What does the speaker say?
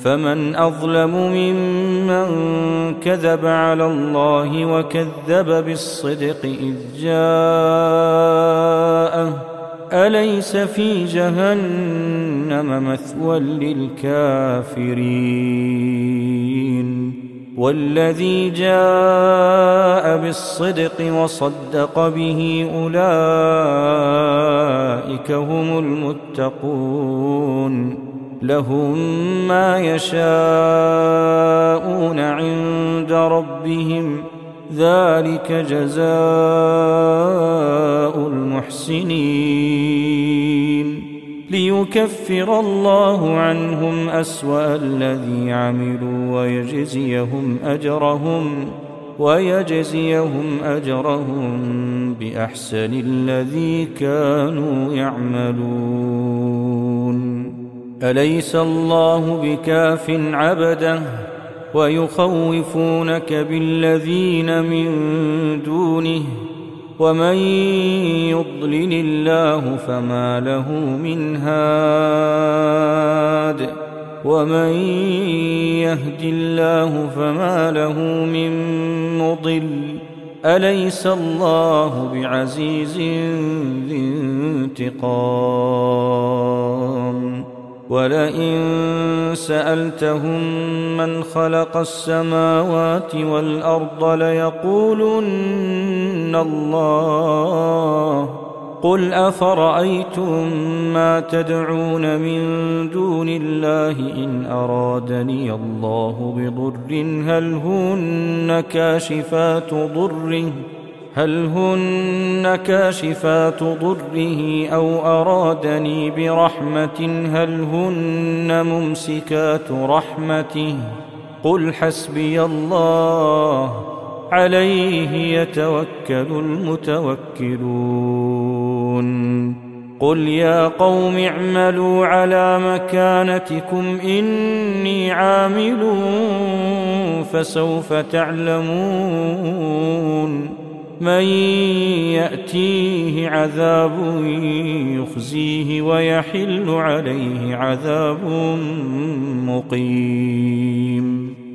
فمن أظلم ممن كذب على الله وكذب بالصدق إذ جاءه أليس في جهنم مثوى للكافرين والذي جاء بالصدق وصدق به أولئك هم المتقون لهم ما يشاءون عند ربهم ذلك جزاء المحسنين ليكفر الله عنهم أسوأ الذي عملوا ويجزيهم أجرهم بأحسن الذي كانوا يعملون أليس الله بكاف عبده ويخوفونك بالذين من دونه ومن يضلل الله فما له من هاد ومن يهد الله فما له من مضل أليس الله بعزيز ذي انتقام ولئن سألتهم من خلق السماوات والأرض ليقولن الله قل أفرأيتم ما تدعون من دون الله إن أرادني الله بضر هل هن كاشفات ضره أو أرادني برحمة هل هن ممسكات رحمته قل حسبي الله عليه يتوكل المتوكلون قل يا قوم اعملوا على مكانتكم إني عامل فسوف تعلمون من يأتيه عذاب يخزيه ويحل عليه عذاب مقيم